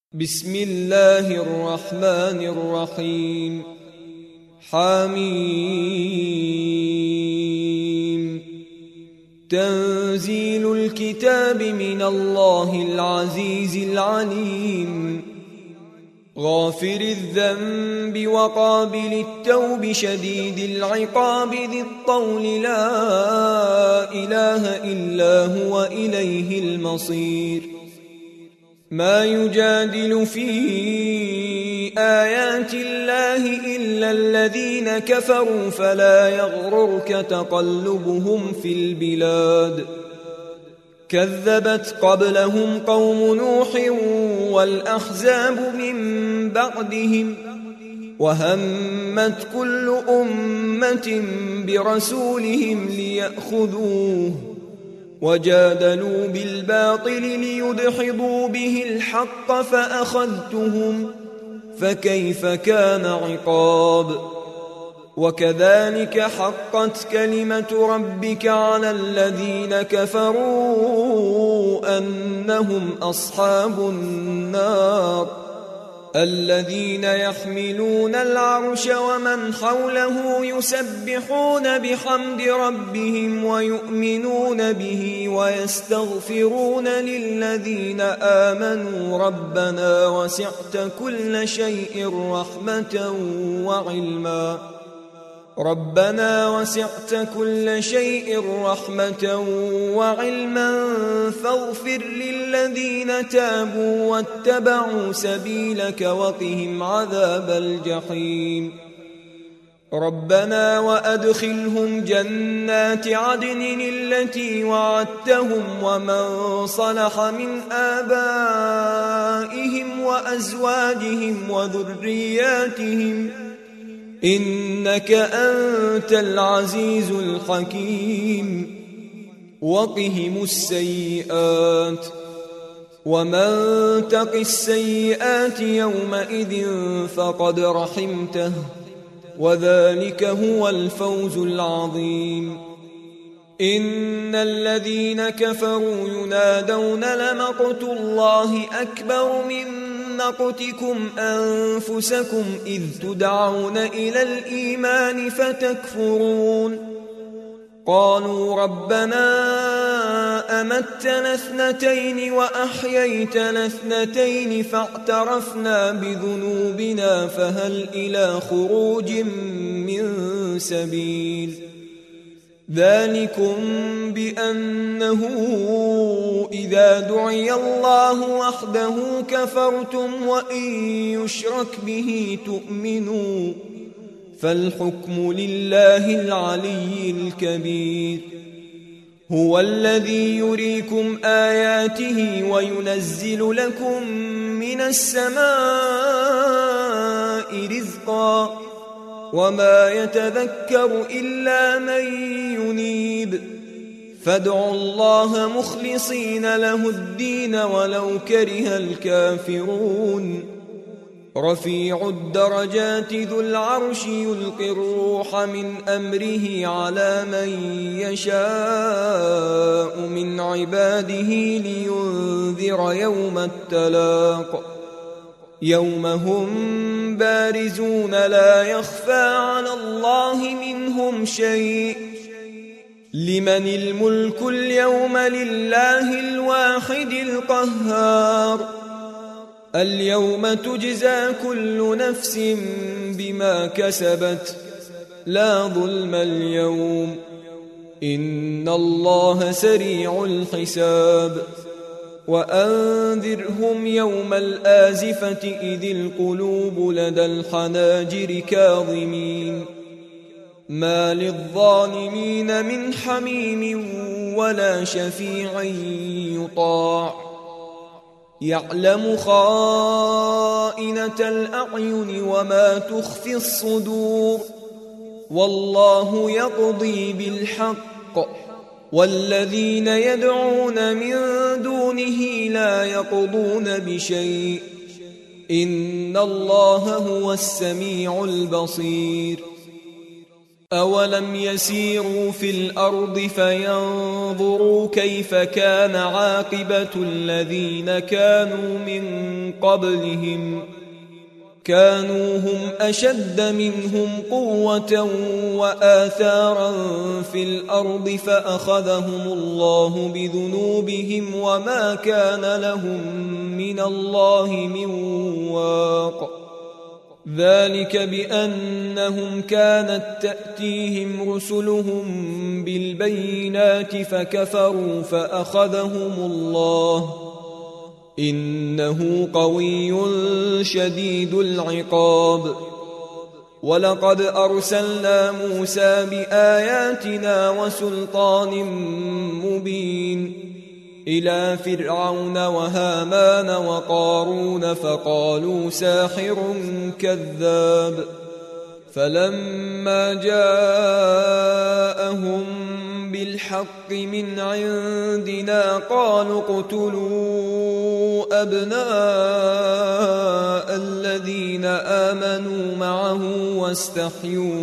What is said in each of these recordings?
بسم الله الرحمن الرحيم حميم تنزيل الكتاب من الله العزيز العليم غافر الذنب وقابل التوب شديد العقاب ذي الطول لا إله إلا هو إليه المصير ما يجادل في آيات الله إلا الذين كفروا فلا يغررك تقلبهم في البلاد كذبت قبلهم قوم نوح والأحزاب من بعدهم وهمت كل أمة برسولهم ليأخذوه وجادلوا بالباطل ليدحضوا به الحق فأخذتهم فكيف كان عقاب وكذلك حقت كلمة ربك على الذين كفروا أنهم أصحاب النار الذين يحملون العرش ومن حوله يسبحون بحمد ربهم ويؤمنون به ويستغفرون للذين آمنوا ربنا وسعت كل شيء رحمة وعلما فاغفر للذين تابوا واتبعوا سبيلك وقهم عذاب الجحيم ربنا وأدخلهم جنات عدن التي وعدتهم ومن صلح من آبائهم وأزواجهم وذرياتهم إنك أنت العزيز الحكيم وقهم السيئات ومن تق السيئات يومئذ فقد رحمته وذلك هو الفوز العظيم إن الذين كفروا ينادون لمقت الله أكبر من مقتكم أنفسكم إذ تدعون إلى الإيمان فتكفرون قالوا ربنا أمتنا اثنتين وأحييتنا اثنتين فاعترفنا بذنوبنا فهل إلى خروج من سبيل ذلكم بأنه إذا دعي الله وحده كفرتم وإن يشرك به تؤمنوا فالحكم لله العلي الكبير هو الذي يريكم آياته وينزل لكم من السماء رزقا وما يتذكر إلا من ينيب فادعوا الله مخلصين له الدين ولو كره الكافرون رفيع الدرجات ذو العرش يلقي الروح من أمره على من يشاء من عباده لينذر يوم التلاق يوم هم بارزون لا يخفى على الله منهم شيء لمن الملك اليوم لله الواحد القهار اليوم تجزى كل نفس بما كسبت لا ظلم اليوم إن الله سريع الحساب وأنذرهم يوم الآزفة إذ القلوب لدى الحناجر كاظمين ما للظالمين من حميم ولا شفيع يطاع يعلم خائنة الأعين وما تخفي الصدور والله يقضي بالحق والذين يدعون من دونه لا يقضون بشيء إن الله هو السميع البصير أولم يسيروا في الأرض فينظروا كيف كان عاقبة الذين كانوا من قبلهم كانوا هم أشد منهم قوة وآثارا في الأرض فأخذهم الله بذنوبهم وما كان لهم من الله من واق ذلك بأنهم كانت تأتيهم رسلهم بالبينات فكفروا فأخذهم الله إنه قوي شديد العقاب ولقد أرسلنا موسى بآياتنا وسلطان مبين إلى فرعون وهامان وقارون فقالوا ساحر كذاب فلما جاءهم بالحق من عندنا قالوا اقتلوا أبناء الذين آمنوا معه واستحيوا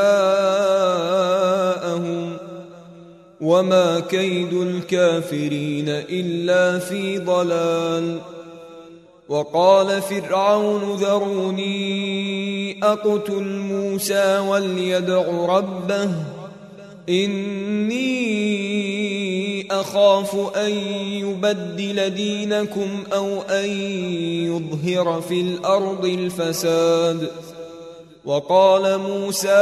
نساءهم وما كيد الكافرين إلا في ضلال وقال فرعون ذروني أقتل موسى وليدع ربه إني أخاف أن يبدل دينكم أو أن يظهر في الأرض الفساد وقال موسى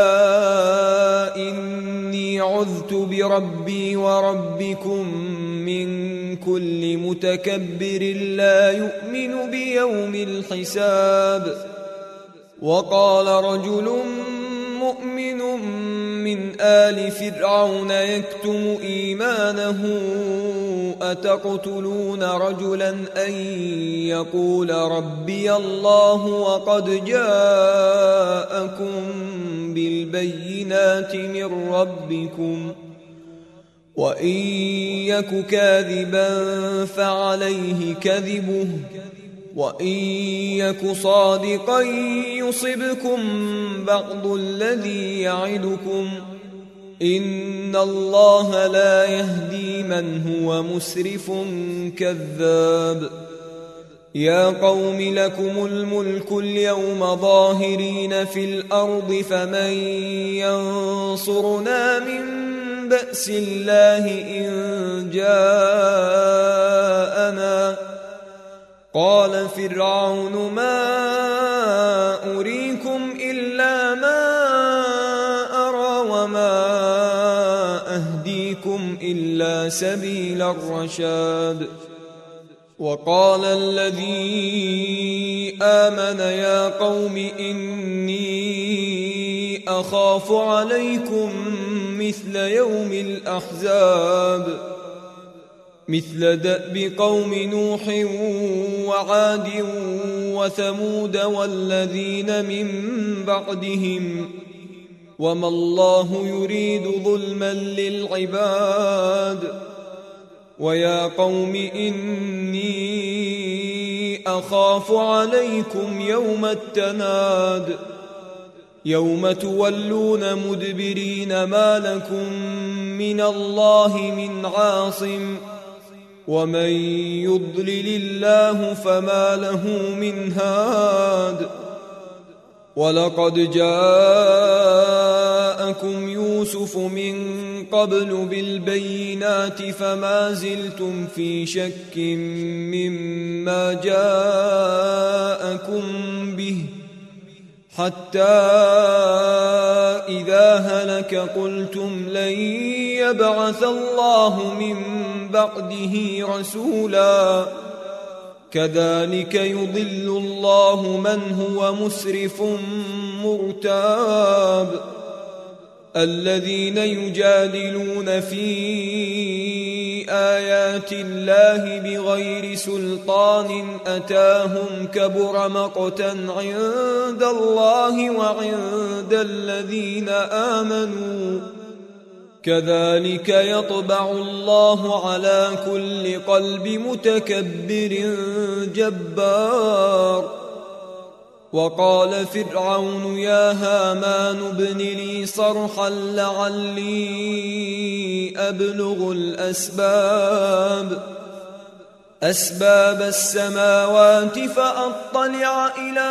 إني عذت بربي وربكم من كل متكبر لا يؤمن بيوم الحساب وقال رجل مؤمن من آل فرعون يكتم إيمانه أتقتلون رجلا أن يقول ربي الله وقد جاءكم بالبينات من ربكم وإن يك كاذبا فعليه كذبه وإن يك صادقا يصبكم بعض الذي يعدكم إن الله لا يهدي من هو مسرف كذاب يا قوم لكم الملك اليوم ظاهرين في الأرض فمن ينصرنا من بأس الله إن جاءنا قال فرعون ما أريكم إلا ما أرى وما أهديكم إلا سبيل الرشاد وقال الذي آمن يا قوم إني أخاف عليكم مثل يوم الأحزاب مثل دأب قوم نوح وعاد وثمود والذين من بعدهم وما الله يريد ظلما للعباد ويا قوم إني أخاف عليكم يوم التناد يوم تولون مدبرين ما لكم من الله من عاصم ومن يضلل الله فما له من هاد ولقد جاءكم يوسف من قبل بالبينات فما زلتم في شك مما جاءكم به حتى إذا هلك قلتم لن يبعث الله من بعده رسولا كذلك يضل الله من هو مسرف مرتاب الذين يجادلون في آيات الله بغير سلطان أتاهم كبر مقتا عند الله وعند الذين آمنوا كذلك يطبع الله على كل قلب متكبر جبار وقال فرعون يا هامان ابن لي صرحا لعلي أبلغ أسباب السماوات فأطلع إلى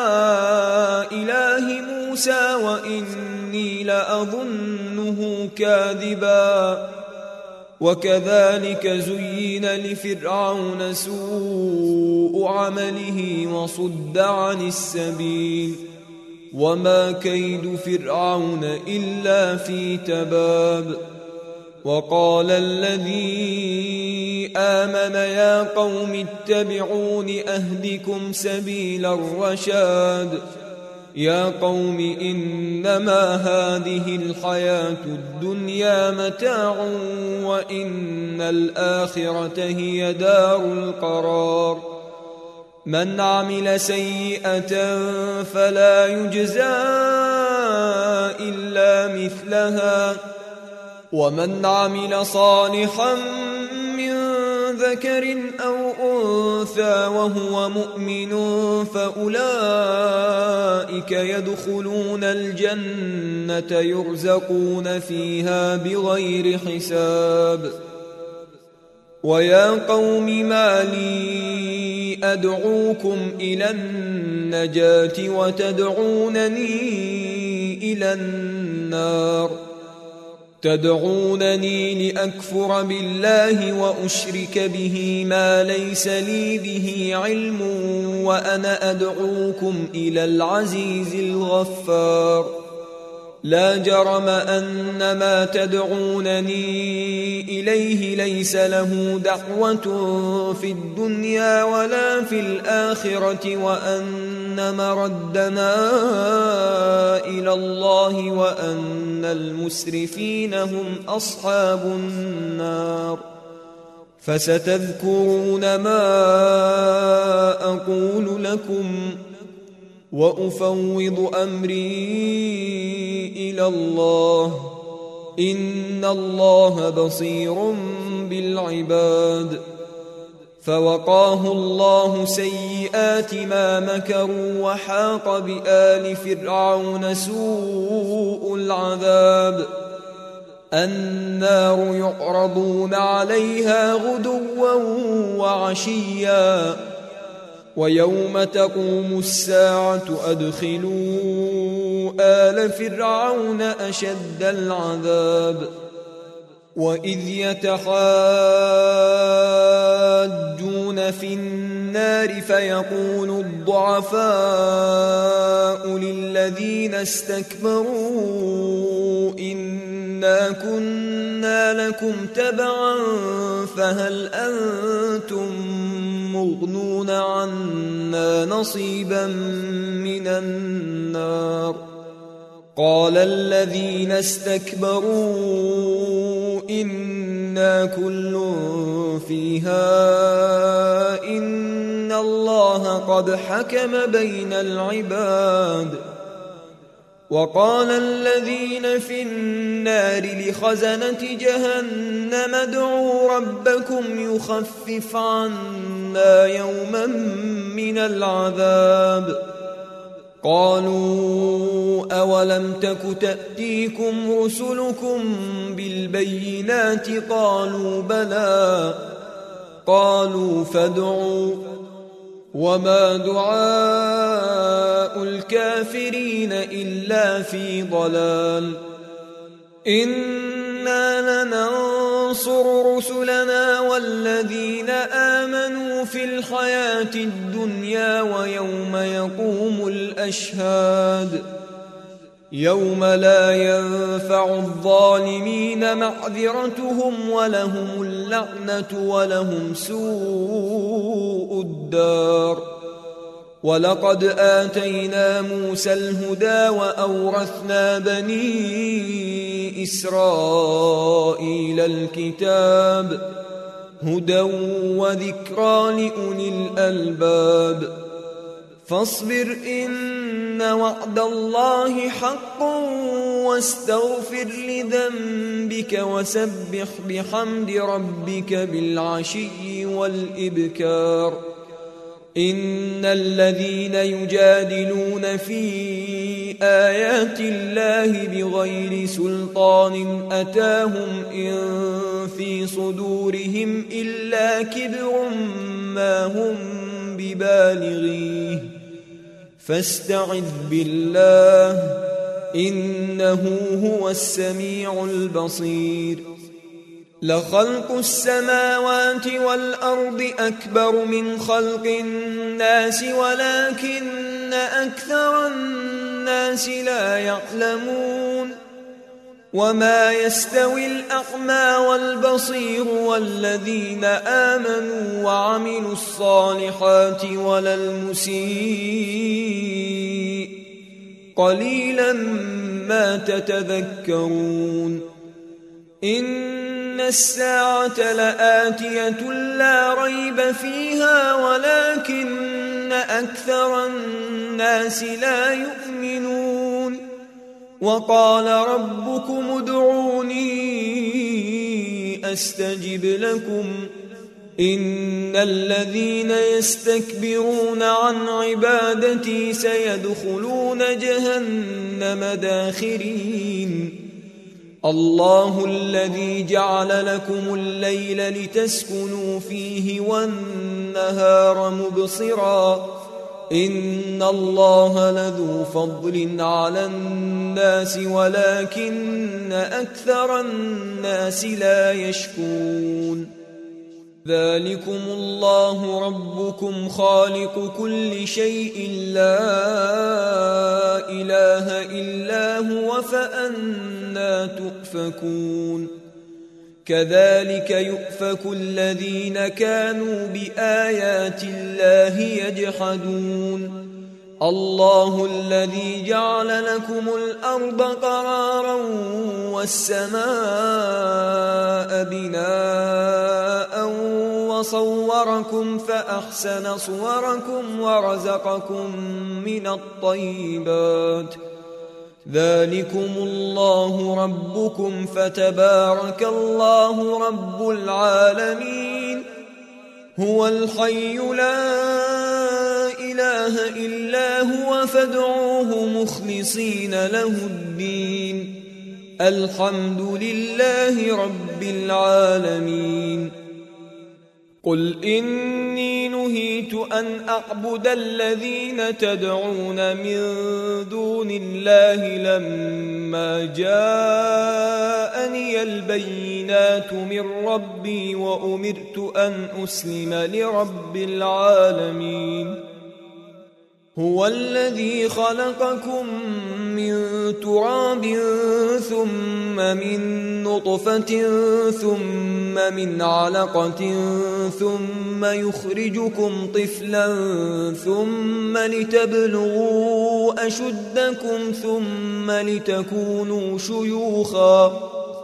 إله موسى وإني لأظنه كاذبا وكذلك زين لفرعون سوء عمله وصد عن السبيل وما كيد فرعون إلا في تباب وقال الذي آمن يا قوم اتبعون أهدكم سبيل الرشاد يا قوم إنما هذه الحياة الدنيا متاع وإن الآخرة هي دار القرار من عمل سيئة فلا يجزى إلا مثلها ومن عمل صالحا من ذكر أو أنثى وهو مؤمن فأولئك يدخلون الجنة يرزقون فيها بغير حساب ويا قوم ما لي أدعوكم إلى النجاة وتدعونني إلى النار تدعونني لأكفر بالله وأشرك به ما ليس لي به علم وأنا أدعوكم إلى العزيز الغفار لا جرم أن ما تدعونني إليه ليس له دعوة في الدنيا ولا في الآخرة وأن مردنا إلى الله وأن المسرفين هم أصحاب النار فستذكرون ما أقول لكم وأفوض أمري إلى الله إن الله بصير بالعباد فوقاه الله سيئات ما مكروا وحاق بآل فرعون سوء العذاب النار يعرضون عليها غدوا وعشيا ويوم تقوم الساعة أدخلوا آل فرعون أشد العذاب وإذ يتحاجون في النار فيقول الضعفاء للذين استكبروا إنا كنا لكم تبعا فهل أنتم مغنون عنا نصيبا من النار قال الذين استكبروا إنا كل فيها إن الله قد حكم بين العباد وقال الذين في النار لخزنة جهنم ادعوا ربكم يخفف عنا يوما من العذاب قالوا أولم تك تأتيكم رسلكم بالبينات قالوا بلى قالوا فادعوا وما دعاء الكافرين إلا في ضلال إنا لننصر رسلنا والذين آمنوا في الحياة الدنيا ويوم يقوم الأشهاد يوم لا ينفع الظالمين معذرتهم ولهم اللعنة ولهم سوء الدار ولقد آتينا موسى الهدى وأورثنا بني إسرائيل الكتاب هدى وذكرى لأولي الألباب فاصبر إن وعد الله حق واستغفر لذنبك وسبح بحمد ربك بالعشي والإبكار إن الذين يجادلون في آيات الله بغير سلطان أتاهم إن في صدورهم إلا كبر ما هم ببالغيه فاستعذ بالله إنه هو السميع البصير. لخلق السماوات والأرض أكبر من خلق الناس ولكن أكثر الناس لا يعلمون. وما يستوي الأعمى والبصير والذين آمنوا وعملوا الصالحات ولا المسيء قليلا ما تتذكرون. إن الساعة لآتية لا ريب فيها ولكن أكثر الناس لا يؤمنون. وقال ربكم ادعوني أستجب لكم إن الذين يستكبرون عن عبادتي سيدخلون جهنم داخرين. الله الذي جعل لكم الليل لتسكنوا فيه والنهار مبصرا إن الله لذو فضل على الناس ولكن أكثر الناس لا يشكرون. ذلكم الله ربكم خالق كل شيء لا إله إلا هو فأنى تؤفكون. كذلك يؤفك الذين كانوا بآيات الله يجحدون. الله الذي جعل لكم الأرض قرارا والسماء بناء وصوركم فأحسن صوركم ورزقكم من الطيبات. ذلكم الله ربكم فتبارك الله رب العالمين. هو الحي لا إله إلا هو فادعوه مخلصين له الدين الحمد لله رب العالمين. قل إني نهيت أن أعبد الذين تدعون من دون الله لما جاءني البينات من ربي وأمرت أن أسلم لرب العالمين. هو الذي خلقكم من تراب ثم من نطفة ثم من علقة ثم يخرجكم طفلا ثم لتبلغوا أشدكم ثم لتكونوا شيوخا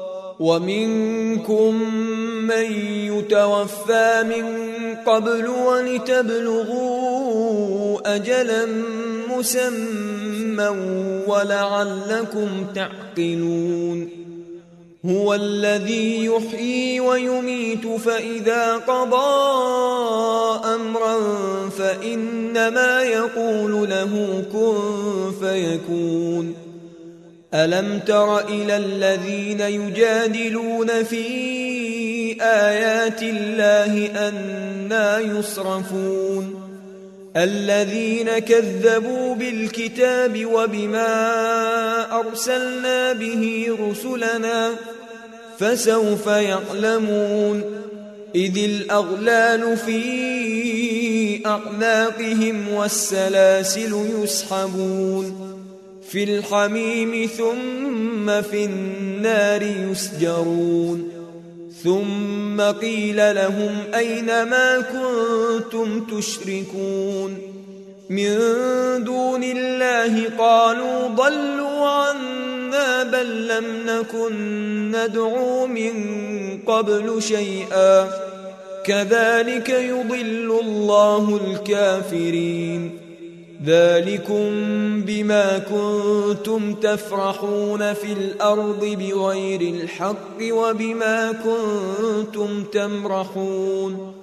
ومنكم من يتوفى من قبل ولتبلغوا أجلا مسمى ولعلكم تعقلون. هو الذي يحيي ويميت فإذا قضى أمرا فإنما يقول له كن فيكون. ألم تر إلى الذين يجادلون في آيات الله أنى يصرفون. الذين كذبوا بالكتاب وبما أرسلنا به رسلنا فسوف يعلمون. إذ الأغلال في أعناقهم والسلاسل يسحبون في الحميم ثم في النار يسجرون. ثم قيل لهم أين ما كنتم تشركون من دون الله قالوا ضلوا عنا بل لم نكن ندعو من قبل شيئا كذلك يضل الله الكافرين. ذلكم بما كنتم تفرحون في الأرض بغير الحق وبما كنتم تمرحون.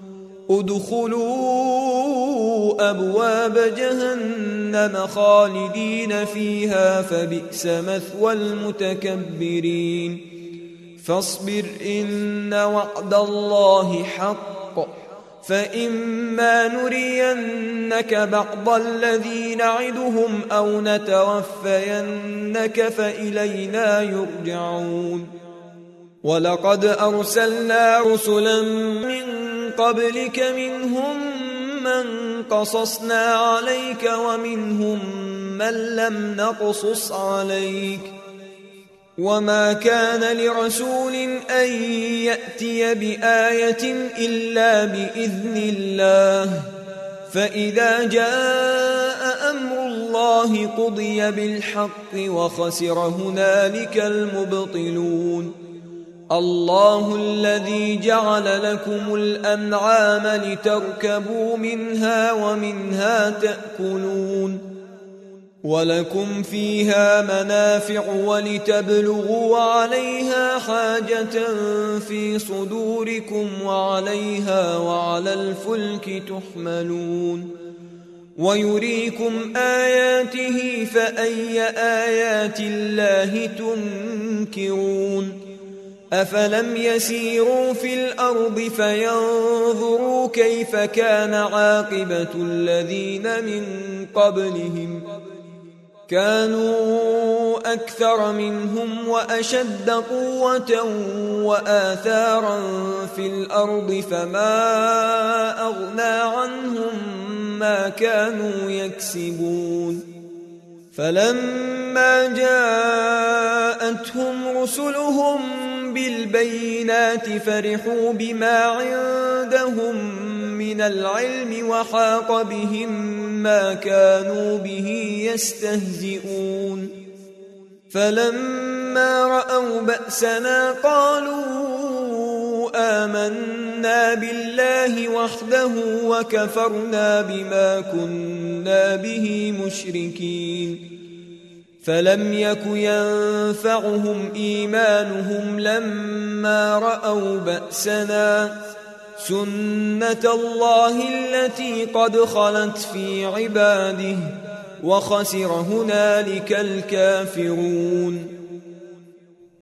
ادخلوا أبواب جهنم خالدين فيها فبئس مثوى المتكبرين فاصبر إن وعد الله حق فإما نرينك بعض الذي نعدهم أو نتوفينك فإلينا يرجعون ولقد أرسلنا رسلا من قبلك منهم من قصصنا عليك ومنهم من لم نقصص عليك وما كان لرسول أن يأتي بآية إلا بإذن الله فإذا جاء أمر الله قضي بالحق وخسر هنالك المبطلون الله الذي جعل لكم الأنعام لتركبوا منها ومنها تأكلون ولكم فيها منافع ولتبلغوا عليها حاجة في صدوركم وعليها وعلى الفلك تحملون ويريكم آياته فأي آيات الله تنكرون أفلم يسيروا في الأرض فينظروا كيف كان عاقبة الذين من قبلهم كانوا أكثر منهم وأشد قوة وآثارا في الأرض فما أغنى عنهم ما كانوا يكسبون فلما جاءتهم رسلهم بالبينات فرحوا بما عندهم من العلم وحاق بهم ما كانوا به يستهزئون فلما رأوا بأسنا قالوا آمنا بالله وحده وكفرنا بما كنا به مشركين فلم يك ينفعهم إيمانهم لما رأوا بأسنا سنة الله التي قد خلت في عباده وخسر هنالك الكافرون